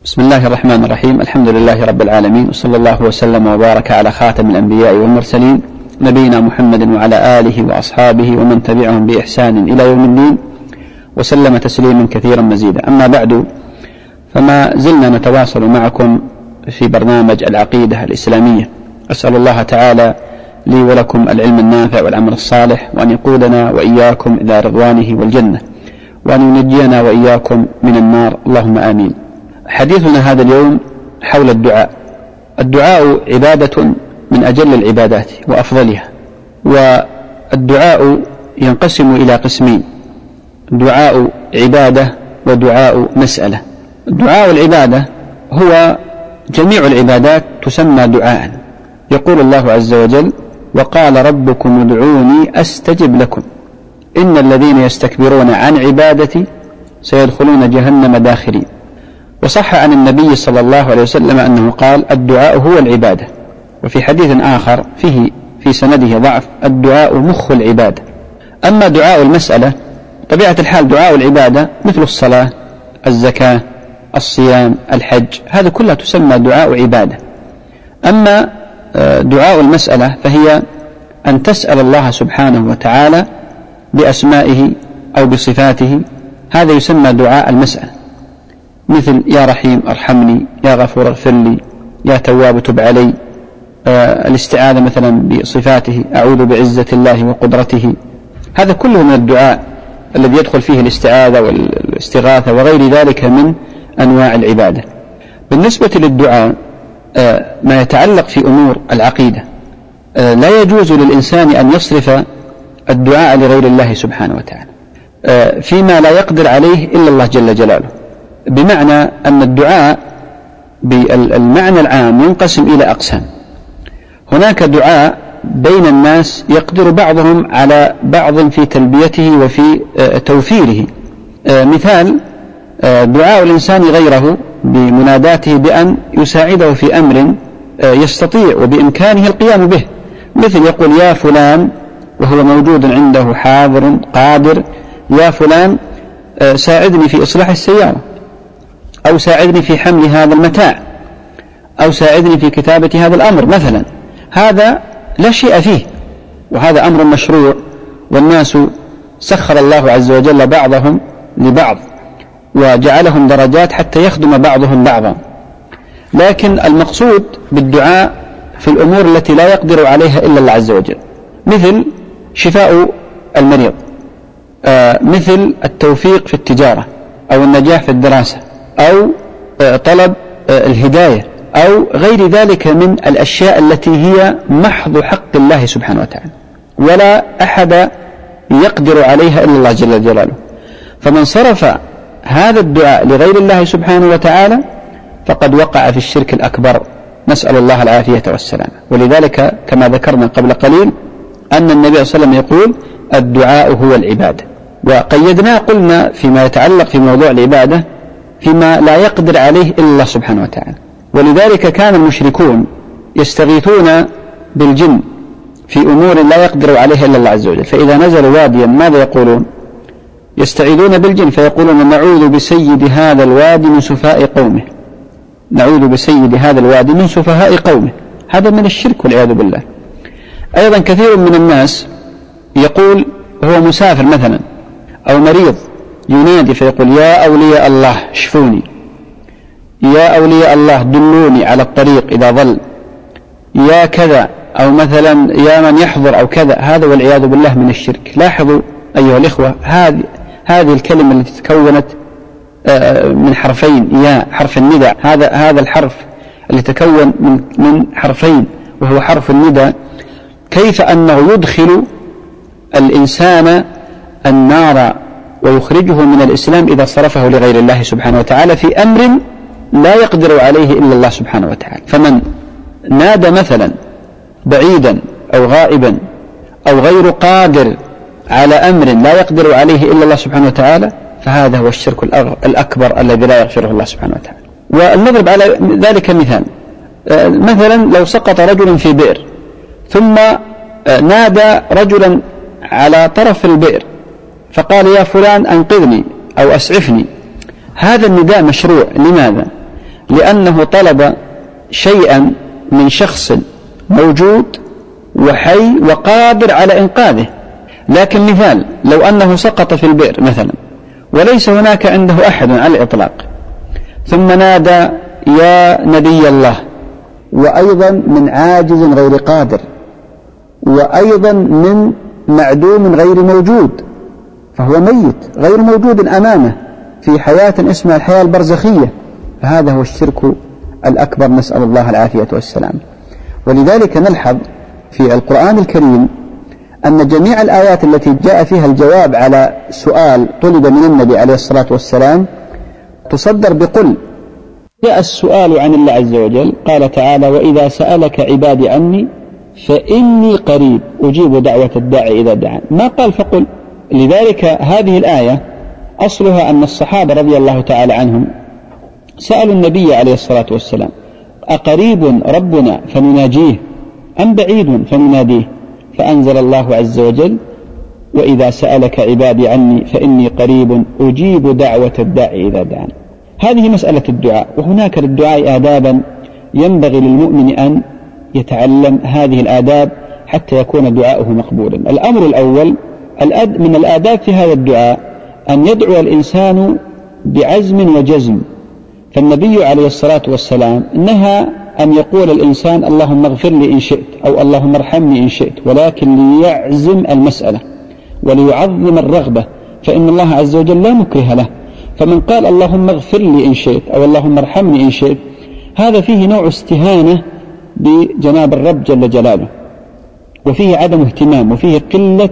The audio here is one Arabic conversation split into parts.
بسم الله الرحمن الرحيم. الحمد لله رب العالمين، وصلى الله وسلم وبارك على خاتم الأنبياء والمرسلين نبينا محمد وعلى آله وأصحابه ومن تبعهم بإحسان إلى يوم الدين، وسلم تسليما كثيرا مزيدا. أما بعد، فما زلنا نتواصل معكم في برنامج العقيدة الإسلامية. أسأل الله تعالى لي ولكم العلم النافع والعمل الصالح، وأن يقودنا وإياكم إلى رضوانه والجنة، وأن ينجينا وإياكم من النار، اللهم آمين. حديثنا هذا اليوم حول الدعاء. الدعاء عبادة من أجل العبادات وأفضلها، والدعاء ينقسم إلى قسمين: دعاء عبادة ودعاء مسألة. دعاء العبادة هو جميع العبادات تسمى دعاء. يقول الله عز وجل: وقال ربكم ادعوني أستجب لكم إن الذين يستكبرون عن عبادتي سيدخلون جهنم داخرين. وصح عن النبي صلى الله عليه وسلم أنه قال: الدعاء هو العبادة. وفي حديث آخر فيه في سنده ضعف: الدعاء مخ العبادة. أما دعاء المسألة، طبيعة الحال دعاء العبادة مثل الصلاة، الزكاة، الصيام، الحج، هذا كلها تسمى دعاء عبادة. أما دعاء المسألة فهي أن تسأل الله سبحانه وتعالى بأسمائه أو بصفاته، هذا يسمى دعاء المسألة، مثل يا رحيم ارحمني، يا غفور اغفر لي، يا تواب تب علي. الاستعاذة مثلا بصفاته: أعوذ بعزة الله وقدرته. هذا كله من الدعاء الذي يدخل فيه الاستعاذة والاستغاثة وغير ذلك من أنواع العبادة. بالنسبة للدعاء ما يتعلق في أمور العقيدة، لا يجوز للإنسان أن يصرف الدعاء لغير الله سبحانه وتعالى فيما لا يقدر عليه إلا الله جل جلاله. بمعنى أن الدعاء بالمعنى العام ينقسم إلى أقسام. هناك دعاء بين الناس يقدر بعضهم على بعض في تلبيته وفي توفيره. مثال دعاء الإنسان غيره بمناداته بأن يساعده في أمر يستطيع وبإمكانه القيام به، مثل يقول: يا فلان، وهو موجود عنده حاضر قادر، يا فلان ساعدني في إصلاح السيارة، أو ساعدني في حمل هذا المتاع، أو ساعدني في كتابة هذا الأمر مثلا. هذا لا شيء فيه، وهذا أمر مشروع، والناس سخر الله عز وجل بعضهم لبعض وجعلهم درجات حتى يخدم بعضهم بعضا. لكن المقصود بالدعاء في الأمور التي لا يقدر عليها إلا الله عز وجل، مثل شفاء المريض، مثل التوفيق في التجارة، أو النجاح في الدراسة، أو طلب الهداية، أو غير ذلك من الأشياء التي هي محض حق الله سبحانه وتعالى، ولا أحد يقدر عليها إلا الله جل جلاله. فمن صرف هذا الدعاء لغير الله سبحانه وتعالى فقد وقع في الشرك الأكبر، نسأل الله العافية والسلامة. ولذلك كما ذكرنا قبل قليل أن النبي صلى الله عليه وسلم يقول: الدعاء هو العبادة. وقيدنا قلنا فيما يتعلق في موضوع العبادة فيما لا يقدر عليه إلا الله سبحانه وتعالى. ولذلك كان المشركون يستغيثون بالجن في أمور لا يقدر عليها إلا الله عز وجل. فإذا نزلوا واديا ماذا يقولون؟ يستعيذون بالجن فيقولون: نعوذ بسيد هذا الوادي من سفهاء قومه، نعوذ بسيد هذا الوادي من سفهاء قومه. هذا من الشرك والعياذ بالله. أيضا كثير من الناس يقول هو مسافر مثلا أو مريض، ينادي فيقول: يا أولياء الله اشفوني، يا أولياء الله دلوني على الطريق إذا ضل، يا كذا، أو مثلا يا من يحضر أو كذا. هذا والعياذ بالله من الشرك. لاحظوا أيها الإخوة، هذه الكلمة التي تكونت من حرفين، يا حرف الندى، هذا الحرف اللي تكون من حرفين وهو حرف الندى، كيف أنه يدخل الإنسان النار ويخرجه من الإسلام إذا صرفه لغير الله سبحانه وتعالى في أمر لا يقدر عليه إلا الله سبحانه وتعالى. فمن نادى مثلا بعيدا أو غائبا أو غير قادر على أمر لا يقدر عليه إلا الله سبحانه وتعالى فهذا هو الشرك الأكبر الذي لا يغفره الله سبحانه وتعالى. ونضرب على ذلك مثال: مثلا لو سقط رجل في بئر ثم نادى رجلا على طرف البئر فقال: يا فلان أنقذني أو أسعفني، هذا النداء مشروع. لماذا؟ لأنه طلب شيئا من شخص موجود وحي وقادر على إنقاذه. لكن مثال، لو أنه سقط في البئر مثلا وليس هناك عنده أحد على الإطلاق، ثم نادى يا نبي الله، وأيضا من عاجز غير قادر، وأيضا من معدوم غير موجود، فهو ميت غير موجود أمامه في حياة اسمها الحياة البرزخية، فهذا هو الشرك الأكبر، نسأل الله العافية والسلام. ولذلك نلحظ في القرآن الكريم أن جميع الآيات التي جاء فيها الجواب على سؤال طلب من النبي عليه الصلاة والسلام تصدر بقل. جاء السؤال عن الله عز وجل، قال تعالى وإذا سألك عبادي عني فإني قريب أجيب دعوة الداعي إذا دعان، ما قال فقل. لذلك هذه الآية أصلها أن الصحابة رضي الله تعالى عنهم سألوا النبي عليه الصلاة والسلام أقريب ربنا فنناجيه أم بعيد فنناديه؟ فأنزل الله عز وجل وإذا سألك عبادي عني فإني قريب أجيب دعوة الداعي إذا دعان. هذه مسألة الدعاء، وهناك للدعاء آدابا ينبغي للمؤمن أن يتعلم هذه الآداب حتى يكون دعاؤه مقبولا. الأمر الأول من الآداب في هذا الدعاء أن يدعو الإنسان بعزم وجزم، فالنبي عليه الصلاة والسلام نهى أن يقول الإنسان اللهم اغفر لي إن شئت أو اللهم ارحمني إن شئت، ولكن ليعزم المسألة وليعظم الرغبة، فإن الله عز وجل لا مكره له. فمن قال اللهم اغفر لي إن شئت أو اللهم ارحمني إن شئت، هذا فيه نوع استهانة بجناب الرب جل جلاله، وفيه عدم اهتمام، وفيه قلة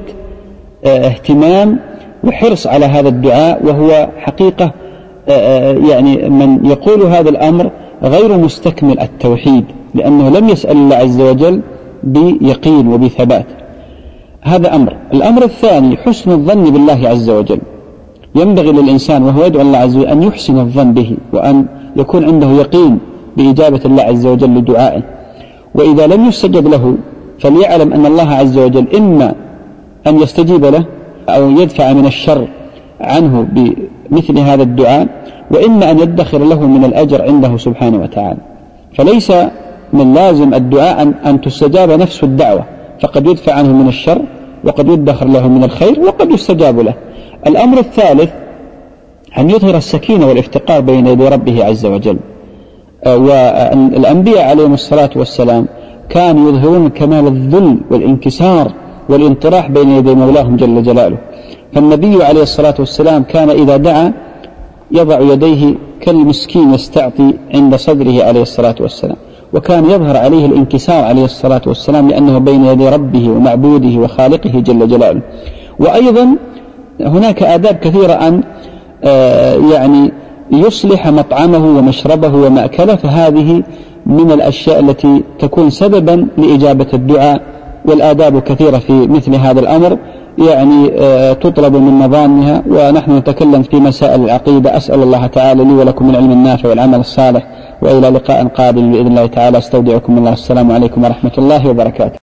اهتمام وحرص على هذا الدعاء، وهو حقيقة يعني من يقول هذا الأمر غير مستكمل التوحيد، لأنه لم يسأل الله عز وجل بيقين وبثبات. هذا أمر. الأمر الثاني حسن الظن بالله عز وجل. ينبغي للإنسان وهو يدعو الله عز وجل أن يحسن الظن به، وأن يكون عنده يقين بإجابة الله عز وجل لدعائه. وإذا لم يستجب له فليعلم أن الله عز وجل إما أن يستجيب له أو يدفع من الشر عنه بمثل هذا الدعاء، وإما أن يدخر له من الأجر عنده سبحانه وتعالى. فليس من لازم الدعاء أن تستجاب نفس الدعوة، فقد يدفع عنه من الشر وقد يدخر له من الخير وقد يستجاب له. الأمر الثالث أن يظهر السكينة والافتقار بين يدي ربه عز وجل. والأنبياء عليهم الصلاة والسلام كانوا يظهرون كمال الذل والانكسار والانطراح بين يدي مولاهم جل جلاله. فالنبي عليه الصلاة والسلام كان إذا دعا يضع يديه كالمسكين يستعطي عند صدره عليه الصلاة والسلام، وكان يظهر عليه الانكسار عليه الصلاة والسلام لأنه بين يدي ربه ومعبوده وخالقه جل جلاله. وأيضا هناك آداب كثيرة أن يعني يصلح مطعمه ومشربه ومأكله، فهذه من الأشياء التي تكون سببا لإجابة الدعاء. والآداب كثيرة في مثل هذا الأمر يعني تطلب من مظانها، ونحن نتكلم في مسائل العقيدة. أسأل الله تعالى لي ولكم من العلم النافع والعمل الصالح، وإلى لقاء قابل بإذن الله تعالى. استودعكم الله. السلام عليكم ورحمة الله وبركاته.